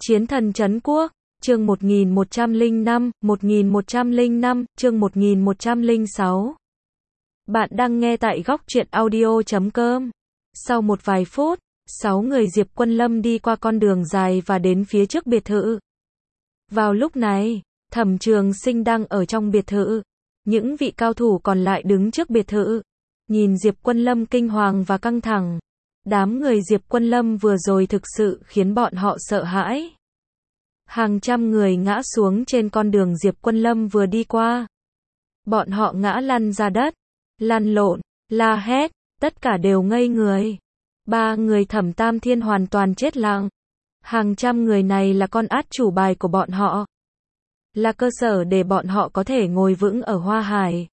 Chiến thần trấn quốc, chương 1105, chương 1106. Bạn đang nghe tại góc truyện audio.com. Sau một vài phút, 6 người Diệp Quân Lâm đi qua con đường dài và đến phía trước biệt thự. Vào lúc này, Thẩm Trường Sinh đang ở trong biệt thự. Những vị cao thủ còn lại đứng trước biệt thự. Nhìn Diệp Quân Lâm kinh hoàng và căng thẳng. Đám người Diệp Quân Lâm vừa rồi thực sự khiến bọn họ sợ hãi. Hàng trăm người ngã xuống trên con đường Diệp Quân Lâm vừa đi qua. Bọn họ ngã lăn ra đất, lăn lộn, la hét, tất cả đều ngây người. 3 người Thẩm Tam Thiên hoàn toàn chết lặng. Hàng trăm người này là con át chủ bài của bọn họ. Là cơ sở để bọn họ có thể ngồi vững ở Hoa Hải.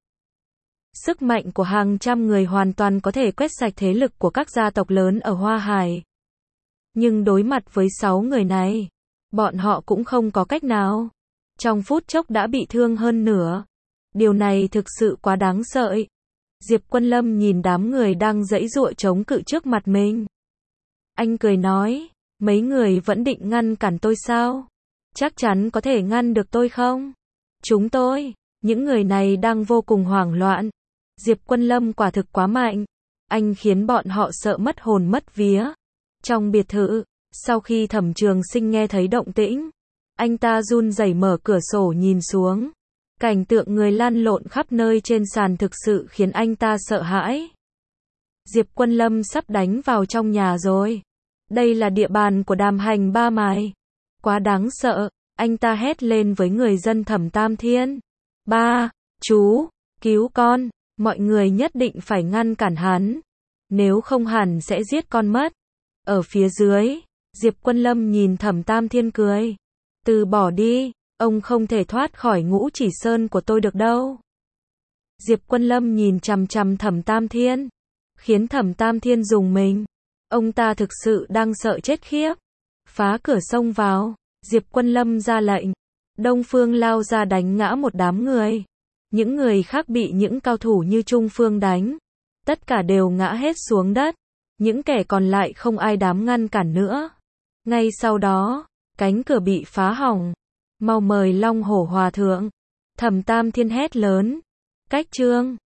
Sức mạnh của hàng trăm người hoàn toàn có thể quét sạch thế lực của các gia tộc lớn ở Hoa Hải. Nhưng đối mặt với 6 người này, bọn họ cũng không có cách nào. Trong phút chốc đã bị thương hơn nửa. Điều này thực sự quá đáng sợ. Diệp Quân Lâm nhìn đám người đang giãy giụa chống cự trước mặt mình. Anh cười nói, mấy người vẫn định ngăn cản tôi sao? Chắc chắn có thể ngăn được tôi không? Chúng tôi, những người này đang vô cùng hoảng loạn. Diệp Quân Lâm quả thực quá mạnh. Anh khiến bọn họ sợ mất hồn mất vía. Trong biệt thự, sau khi Thẩm Trường Sinh nghe thấy động tĩnh, anh ta run rẩy mở cửa sổ nhìn xuống. Cảnh tượng người lăn lộn khắp nơi trên sàn thực sự khiến anh ta sợ hãi. Diệp Quân Lâm sắp đánh vào trong nhà rồi. Đây là địa bàn của Đàm Hành Ba Mài. Quá đáng sợ, anh ta hét lên với người dân Thẩm Tam Thiên. Ba, chú, cứu con, mọi người nhất định phải ngăn cản hắn. Nếu không hẳn sẽ giết con mất. Ở phía dưới, Diệp Quân Lâm nhìn Thẩm Tam Thiên cười. Từ bỏ đi, ông không thể thoát khỏi Ngũ Chỉ Sơn của tôi được đâu. Diệp Quân Lâm nhìn chằm chằm Thẩm Tam Thiên, khiến Thẩm Tam Thiên rùng mình. Ông ta thực sự đang sợ chết khiếp. Phá cửa xông vào, Diệp Quân Lâm ra lệnh. Đông Phương lao ra đánh ngã một đám người. Những người khác bị những cao thủ như Trung Phương đánh. Tất cả đều ngã hết xuống đất. Những kẻ còn lại không ai dám ngăn cản nữa. Ngay sau đó, cánh cửa bị phá hỏng. Mau mời Long Hổ Hòa Thượng. Thẩm Tam Thiên hét lớn. Cách trương.